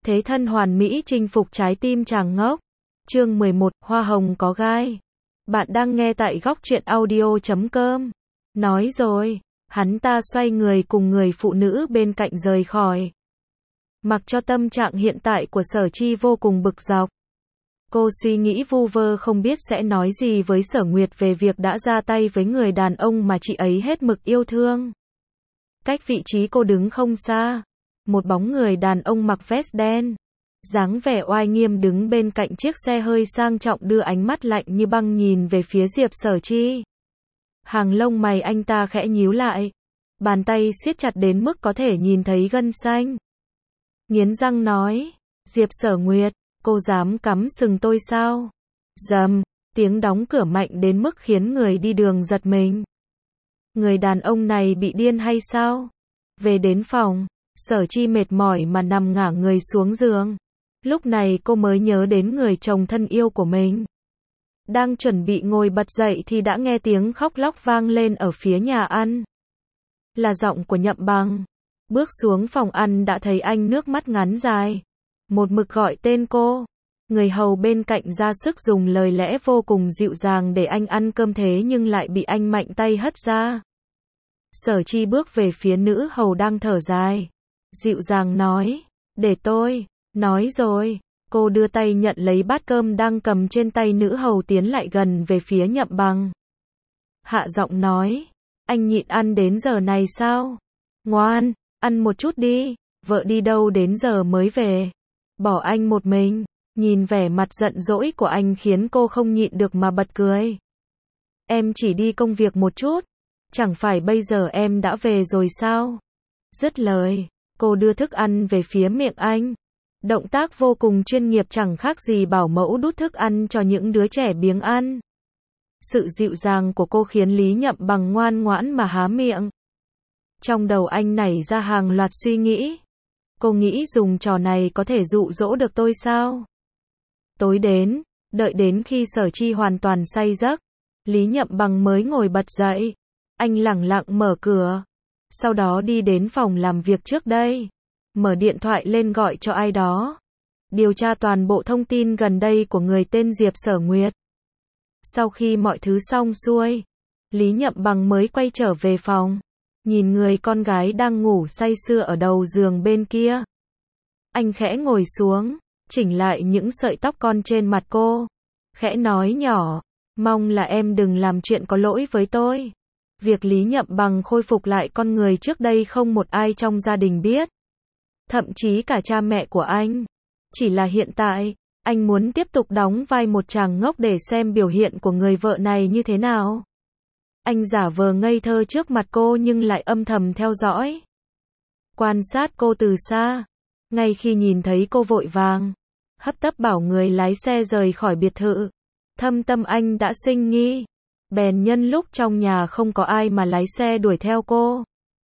Thế thân hoàn mỹ chinh phục trái tim chàng ngốc. Chương 11, Hoa hồng có gai. Bạn đang nghe tại góc truyện audio.com. Nói rồi, hắn ta xoay người cùng người phụ nữ bên cạnh rời khỏi. Mặc cho tâm trạng hiện tại của Sở Chi vô cùng bực dọc. Cô suy nghĩ vu vơ không biết sẽ nói gì với Sở Nguyệt về việc đã ra tay với người đàn ông mà chị ấy hết mực yêu thương. Cách vị trí cô đứng không xa, một bóng người đàn ông mặc vest đen, dáng vẻ oai nghiêm đứng bên cạnh chiếc xe hơi sang trọng đưa ánh mắt lạnh như băng nhìn về phía Diệp Sở Chi. Hàng lông mày anh ta khẽ nhíu lại, bàn tay siết chặt đến mức có thể nhìn thấy gân xanh. Nghiến răng nói, Diệp Sở Nguyệt, cô dám cắm sừng tôi sao? Rầm, tiếng đóng cửa mạnh đến mức khiến người đi đường giật mình. Người đàn ông này bị điên hay sao? Về đến phòng, Sở Chi mệt mỏi mà nằm ngả người xuống giường. Lúc này cô mới nhớ đến người chồng thân yêu của mình. Đang chuẩn bị ngồi bật dậy thì đã nghe tiếng khóc lóc vang lên ở phía nhà ăn. Là giọng của Nhậm Bằng. Bước xuống phòng ăn đã thấy anh nước mắt ngắn dài. Một mực gọi tên cô. Người hầu bên cạnh ra sức dùng lời lẽ vô cùng dịu dàng để anh ăn cơm thế nhưng lại bị anh mạnh tay hất ra. Sở Chi bước về phía nữ hầu đang thở dài. Dịu dàng nói, để tôi, nói rồi. Cô đưa tay nhận lấy bát cơm đang cầm trên tay nữ hầu tiến lại gần về phía Nhậm Bằng. Hạ giọng nói, anh nhịn ăn đến giờ này sao? Ngoan, ăn một chút đi, vợ đi đâu đến giờ mới về. Bỏ anh một mình, nhìn vẻ mặt giận dỗi của anh khiến cô không nhịn được mà bật cười. Em chỉ đi công việc một chút, chẳng phải bây giờ em đã về rồi sao? Dứt lời, cô đưa thức ăn về phía miệng anh. Động tác vô cùng chuyên nghiệp chẳng khác gì bảo mẫu đút thức ăn cho những đứa trẻ biếng ăn. Sự dịu dàng của cô khiến Lý Nhậm Bằng ngoan ngoãn mà há miệng. Trong đầu anh nảy ra hàng loạt suy nghĩ. Cô nghĩ dùng trò này có thể dụ dỗ được tôi sao? Tối đến, đợi đến khi Sở Chi hoàn toàn say giấc, Lý Nhậm Bằng mới ngồi bật dậy. Anh lẳng lặng mở cửa. Sau đó đi đến phòng làm việc trước đây. Mở điện thoại lên gọi cho ai đó. Điều tra toàn bộ thông tin gần đây của người tên Diệp Sở Nguyệt. Sau khi mọi thứ xong xuôi, Lý Nhậm Bằng mới quay trở về phòng. Nhìn người con gái đang ngủ say sưa ở đầu giường bên kia. Anh khẽ ngồi xuống, chỉnh lại những sợi tóc con trên mặt cô. Khẽ nói nhỏ, mong là em đừng làm chuyện có lỗi với tôi. Việc Lý Nhậm Bằng khôi phục lại con người trước đây không một ai trong gia đình biết. Thậm chí cả cha mẹ của anh. Chỉ là hiện tại, anh muốn tiếp tục đóng vai một chàng ngốc để xem biểu hiện của người vợ này như thế nào. Anh giả vờ ngây thơ trước mặt cô nhưng lại âm thầm theo dõi. Quan sát cô từ xa. Ngay khi nhìn thấy cô vội vàng, hấp tấp bảo người lái xe rời khỏi biệt thự. Thâm tâm anh đã sinh nghi. Bèn nhân lúc trong nhà không có ai mà lái xe đuổi theo cô.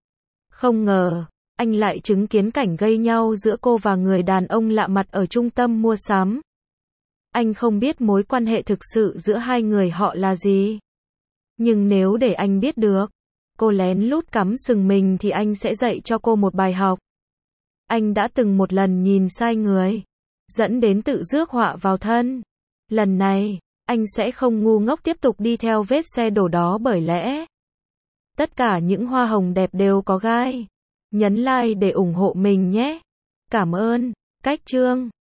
Không ngờ, anh lại chứng kiến cảnh gây nhau giữa cô và người đàn ông lạ mặt ở trung tâm mua sắm. Anh không biết mối quan hệ thực sự giữa hai người họ là gì. Nhưng nếu để anh biết được, cô lén lút cắm sừng mình thì anh sẽ dạy cho cô một bài học. Anh đã từng một lần nhìn sai người, dẫn đến tự rước họa vào thân. Lần này, anh sẽ không ngu ngốc tiếp tục đi theo vết xe đổ đó bởi lẽ tất cả những hoa hồng đẹp đều có gai. Nhấn like để ủng hộ mình nhé. Cảm ơn. Cách chương